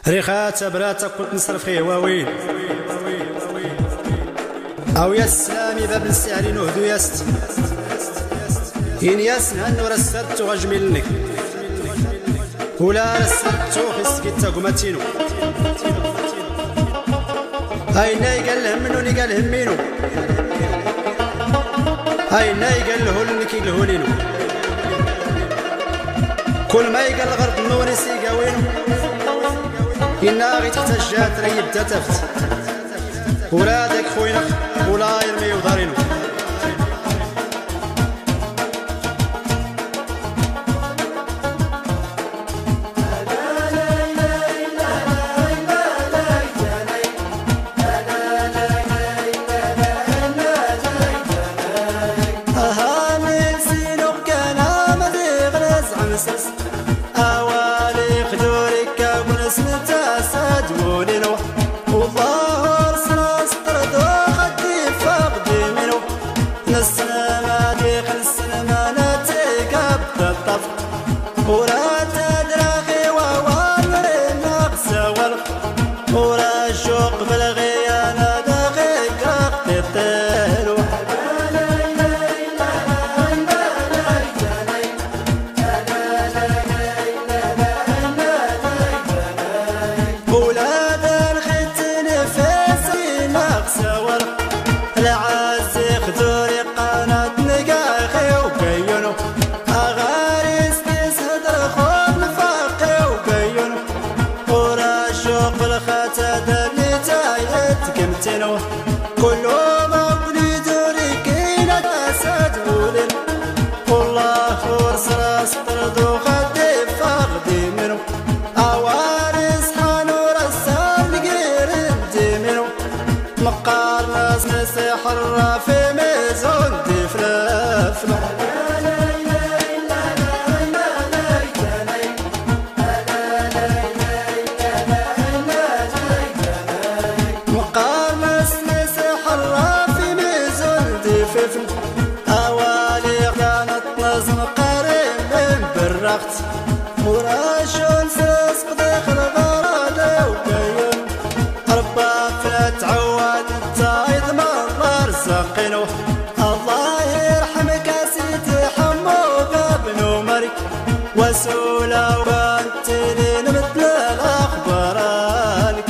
ريخات برات كنت نصرف خيه واوين او يا السلامي باب السعرين وهدو ياست إن ياسنهن ورسلت غجملنك ولا رسلت خسكت قمتينو هاي ناي قال همنوني قال همينو هاي ناي قال لهولنك لهولينو كل ما يقال غرب نوري سيقاوينو إنا غي تحت الجات ريب تتفت ولادك خوينك ولا يرمي وضارينو أوالي خدورك ونسمت أسد والله رسنا سطرد وخدي فقدي منو نسنا ما ديخ نسنا ما نتيقب تطف ورا تدراخي ووال مرينا بسوال ورا الشوق بالغيانة دقيق أختي الطير العزي خدوري قناة نقاخي وبينو أغاريس تسهدر خوب نفاقي وبينو ورا الشوق بالخاتة اللي تايت قمتنو كله مبني دوري كينة أسد ولن والله فرس راس طرد وخدي فاقدي منو أوارس حانور السال قير انتي منو مقار ناس نسحر في ميزون تفلفل مقار ناس نسحر في ميزون تفلفل أوالي كانت نظم قريب من بالرقت وراشون سسق داخل غرادة وبين ربا فلت عواد التايد مرة رزقينو الله يرحمك سيدي حمو بابن ومرك وسولا وانت لين مثل الأخبار لك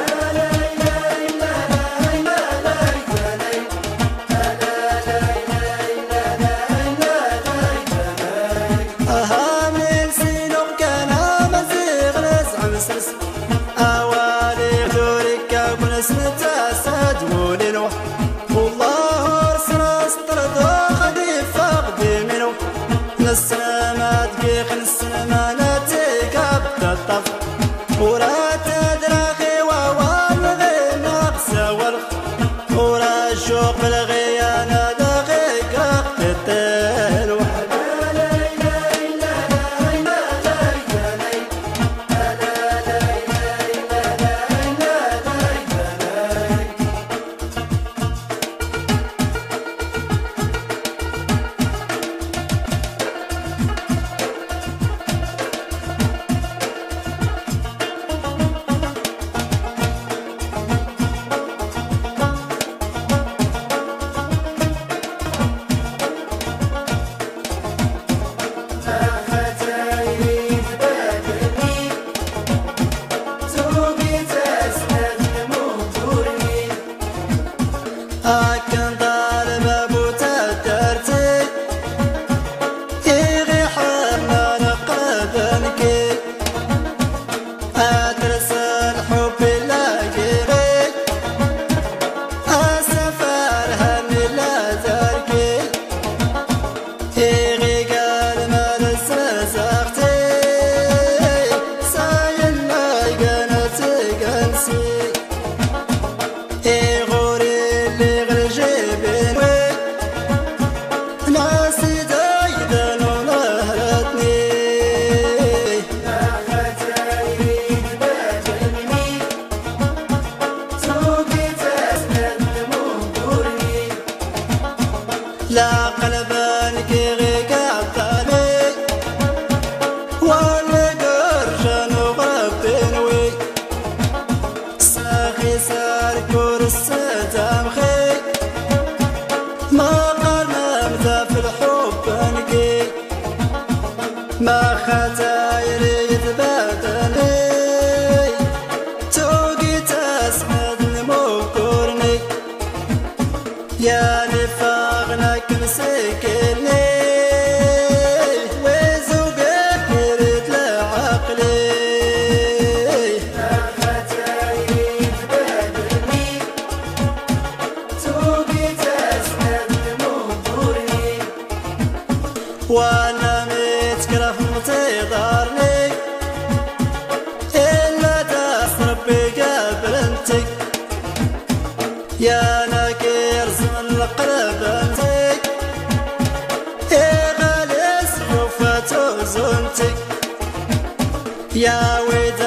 أهامل سينو كان مزيغ نزع مسرس أوالي خدورك ونسمت أسد ولنو والله رسنا سطرد وخدي فاقدي منو نسنا ما دقيق نسنا ما نتيقب تطف ورا تدراخي ووال غينا بسوال ورا الشوق بالغيانة دقيق أختي الطير يا ويد